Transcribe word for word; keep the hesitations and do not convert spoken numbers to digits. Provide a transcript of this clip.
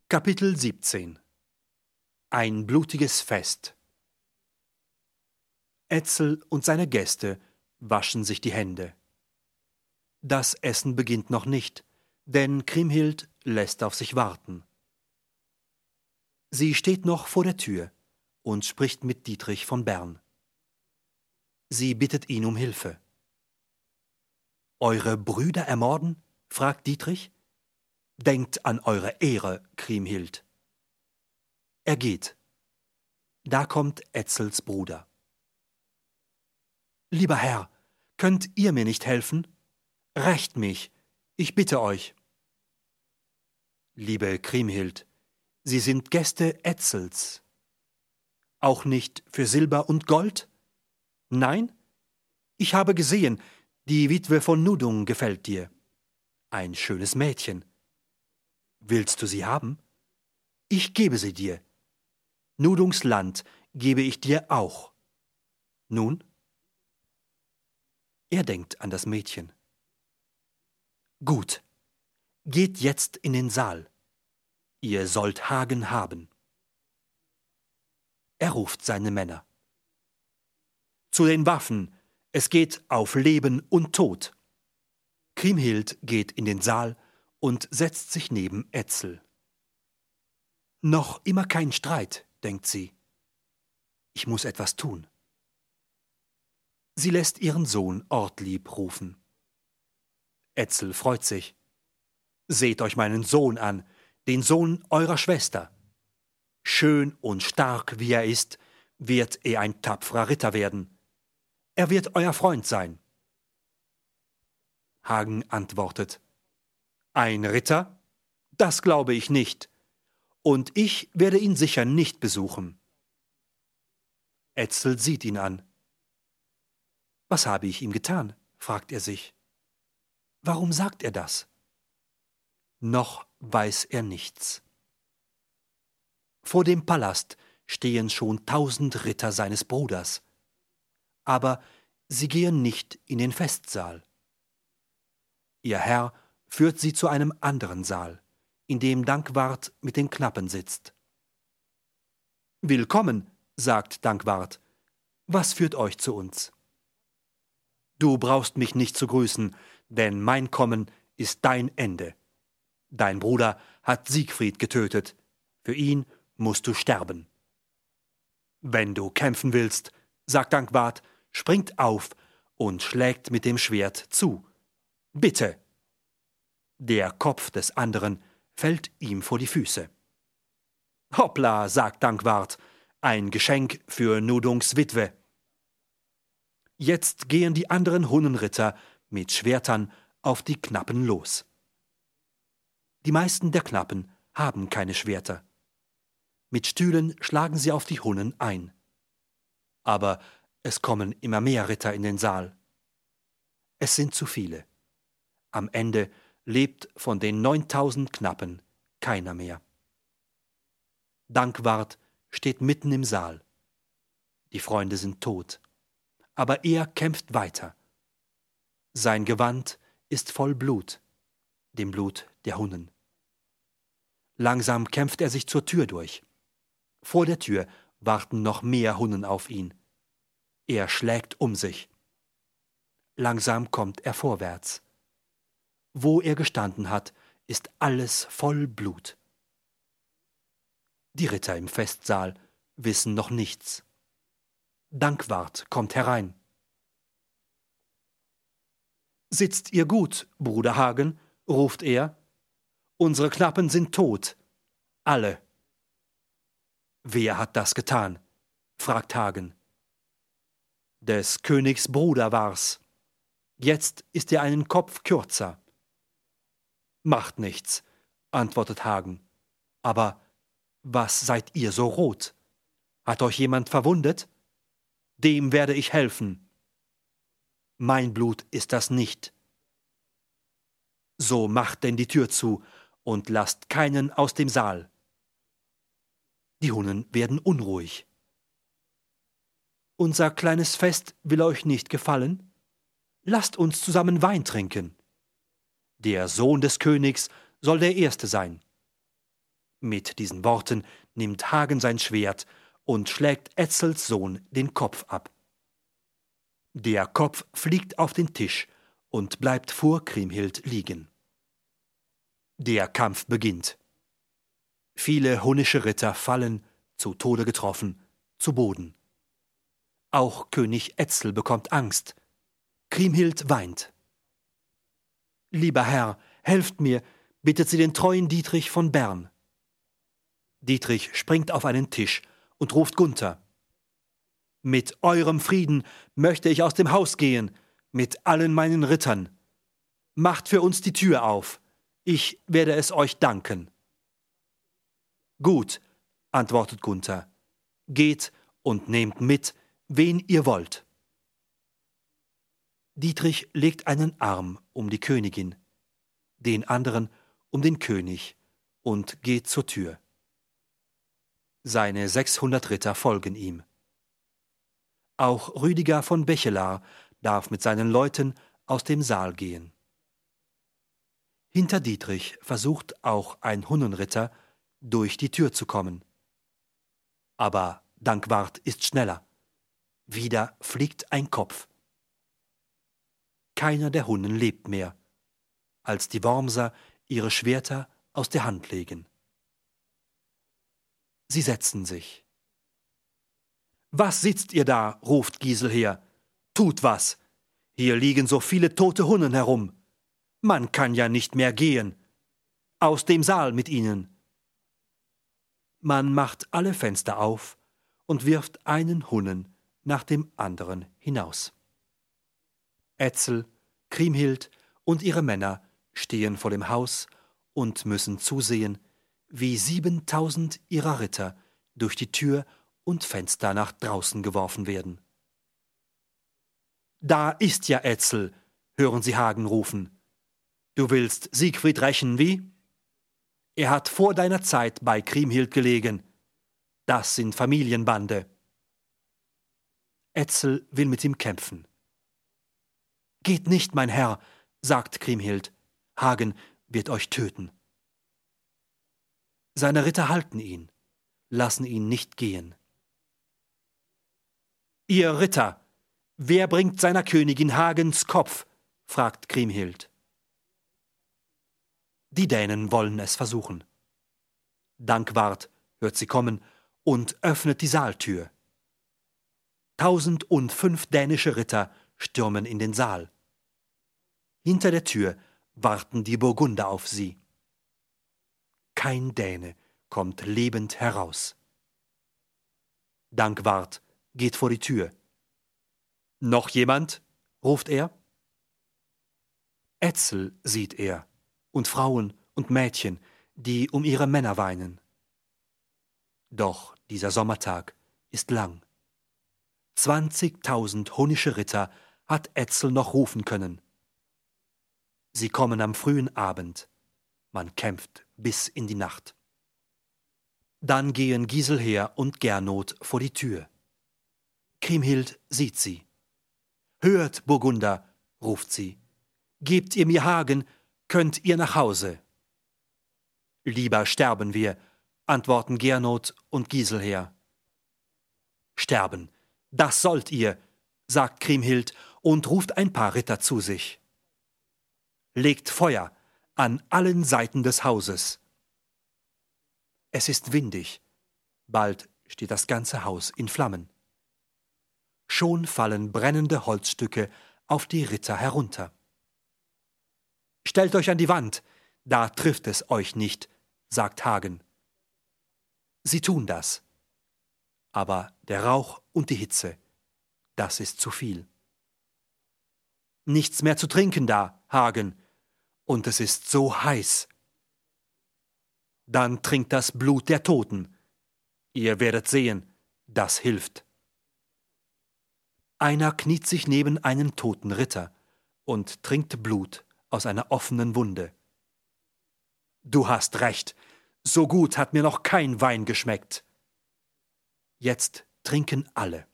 Kapitel siebzehn. Ein blutiges Fest. Etzel und seine Gäste waschen sich die Hände. Das Essen beginnt noch nicht, denn Kriemhild lässt auf sich warten. Sie steht noch vor der Tür und spricht mit Dietrich von Bern. Sie bittet ihn um Hilfe. »Eure Brüder ermorden?« fragt Dietrich. »Denkt an eure Ehre, Kriemhild.« Er geht. Da kommt Etzels Bruder. »Lieber Herr, könnt ihr mir nicht helfen? Rächt mich, ich bitte euch.« »Liebe Kriemhild, Sie sind Gäste Etzels. Auch nicht für Silber und Gold? Nein? Ich habe gesehen, die Witwe von Nudung gefällt dir. Ein schönes Mädchen. Willst du sie haben? Ich gebe sie dir. Nudungs Land gebe ich dir auch. Nun?« Er denkt an das Mädchen. »Gut, geht jetzt in den Saal. Ihr sollt Hagen haben.« Er ruft seine Männer. »Zu den Waffen, es geht auf Leben und Tod.« Kriemhild geht in den Saal und setzt sich neben Etzel. »Noch immer kein Streit«, denkt sie. »Ich muss etwas tun.« Sie lässt ihren Sohn Ortlieb rufen. Etzel freut sich. »Seht euch meinen Sohn an, den Sohn eurer Schwester. Schön und stark wie er ist, wird er ein tapferer Ritter werden. Er wird euer Freund sein.« Hagen antwortet: »Ein Ritter? Das glaube ich nicht, und ich werde ihn sicher nicht besuchen.« Etzel sieht ihn an. »Was habe ich ihm getan?« fragt er sich. »Warum sagt er das?« Noch weiß er nichts. Vor dem Palast stehen schon tausend Ritter seines Bruders, aber sie gehen nicht in den Festsaal. Ihr Herr führt sie zu einem anderen Saal, in dem Dankwart mit den Knappen sitzt. »Willkommen«, sagt Dankwart, »was führt euch zu uns?« »Du brauchst mich nicht zu grüßen, denn mein Kommen ist dein Ende. Dein Bruder hat Siegfried getötet, für ihn musst du sterben.« »Wenn du kämpfen willst«, sagt Dankwart, springt auf und schlägt mit dem Schwert zu. »Bitte!« Der Kopf des anderen fällt ihm vor die Füße. »Hoppla«, sagt Dankwart, »ein Geschenk für Nudungs Witwe.« Jetzt gehen die anderen Hunnenritter mit Schwertern auf die Knappen los. Die meisten der Knappen haben keine Schwerter. Mit Stühlen schlagen sie auf die Hunnen ein. Aber es kommen immer mehr Ritter in den Saal. Es sind zu viele. Am Ende lebt von den neuntausend Knappen keiner mehr. Dankwart steht mitten im Saal. Die Freunde sind tot. Aber er kämpft weiter. Sein Gewand ist voll Blut, dem Blut der Hunnen. Langsam kämpft er sich zur Tür durch. Vor der Tür warten noch mehr Hunnen auf ihn. Er schlägt um sich. Langsam kommt er vorwärts. Wo er gestanden hat, ist alles voll Blut. Die Ritter im Festsaal wissen noch nichts. Dankwart kommt herein. »Sitzt ihr gut, Bruder Hagen?« ruft er. »Unsere Knappen sind tot. Alle.« »Wer hat das getan?« fragt Hagen. »Des Königs Bruder war's. Jetzt ist er einen Kopf kürzer.« »Macht nichts«, antwortet Hagen. »Aber was seid ihr so rot? Hat euch jemand verwundet? Dem werde ich helfen. Mein Blut ist das nicht. So macht denn die Tür zu und lasst keinen aus dem Saal.« Die Hunnen werden unruhig. »Unser kleines Fest will euch nicht gefallen? Lasst uns zusammen Wein trinken. Der Sohn des Königs soll der Erste sein.« Mit diesen Worten nimmt Hagen sein Schwert und schlägt Etzels Sohn den Kopf ab. Der Kopf fliegt auf den Tisch und bleibt vor Kriemhild liegen. Der Kampf beginnt. Viele hunnische Ritter fallen, zu Tode getroffen, zu Boden. Auch König Etzel bekommt Angst. Kriemhild weint. »Lieber Herr, helft mir«, bittet sie den treuen Dietrich von Bern. Dietrich springt auf einen Tisch und ruft Gunther. »Mit eurem Frieden möchte ich aus dem Haus gehen, mit allen meinen Rittern. Macht für uns die Tür auf, ich werde es euch danken.« »Gut«, antwortet Gunther, »geht und nehmt mit, wen ihr wollt.« Dietrich legt einen Arm um die Königin, den anderen um den König und geht zur Tür. Seine sechshundert Ritter folgen ihm. Auch Rüdiger von Bechelar darf mit seinen Leuten aus dem Saal gehen. Hinter Dietrich versucht auch ein Hunnenritter, durch die Tür zu kommen. Aber Dankwart ist schneller. Wieder fliegt ein Kopf. Keiner der Hunnen lebt mehr, als die Wormser ihre Schwerter aus der Hand legen. Sie setzen sich. »Was sitzt ihr da?« ruft Giselher. »Tut was! Hier liegen so viele tote Hunnen herum. Man kann ja nicht mehr gehen. Aus dem Saal mit ihnen!« Man macht alle Fenster auf und wirft einen Hunnen nach dem anderen hinaus. Etzel, Kriemhild und ihre Männer stehen vor dem Haus und müssen zusehen, wie siebentausend ihrer Ritter durch die Tür und Fenster nach draußen geworfen werden. »Da ist ja Etzel«, hören sie Hagen rufen. »Du willst Siegfried rächen, wie? Er hat vor deiner Zeit bei Kriemhild gelegen. Das sind Familienbande.« Etzel will mit ihm kämpfen. »Geht nicht, mein Herr«, sagt Kriemhild, »Hagen wird euch töten.« Seine Ritter halten ihn, lassen ihn nicht gehen. »Ihr Ritter, wer bringt seiner Königin Hagens Kopf?« fragt Kriemhild. Die Dänen wollen es versuchen. Dankwart hört sie kommen und öffnet die Saaltür. Tausendundfünf dänische Ritter stürmen in den Saal. Hinter der Tür warten die Burgunder auf sie. Kein Däne kommt lebend heraus. Dankwart geht vor die Tür. »Noch jemand?« ruft er. Etzel sieht er und Frauen und Mädchen, die um ihre Männer weinen. Doch dieser Sommertag ist lang. Zwanzigtausend hunnische Ritter hat Etzel noch rufen können. Sie kommen am frühen Abend. Man kämpft bis in die Nacht. Dann gehen Giselher und Gernot vor die Tür. Kriemhild sieht sie. »Hört, Burgunder«, ruft sie, »gebt ihr mir Hagen, könnt ihr nach Hause.« »Lieber sterben wir«, antworten Gernot und Giselher. »Sterben, das sollt ihr«, sagt Kriemhild und ruft ein paar Ritter zu sich. »Legt Feuer an allen Seiten des Hauses.« Es ist windig, bald steht das ganze Haus in Flammen. Schon fallen brennende Holzstücke auf die Ritter herunter. »Stellt euch an die Wand, da trifft es euch nicht«, sagt Hagen. Sie tun das. Aber der Rauch und die Hitze, das ist zu viel. »Nichts mehr zu trinken da, Hagen, und es ist so heiß.« »Dann trinkt das Blut der Toten. Ihr werdet sehen, das hilft.« Einer kniet sich neben einen toten Ritter und trinkt Blut aus einer offenen Wunde. »Du hast recht, so gut hat mir noch kein Wein geschmeckt.« Jetzt trinken alle.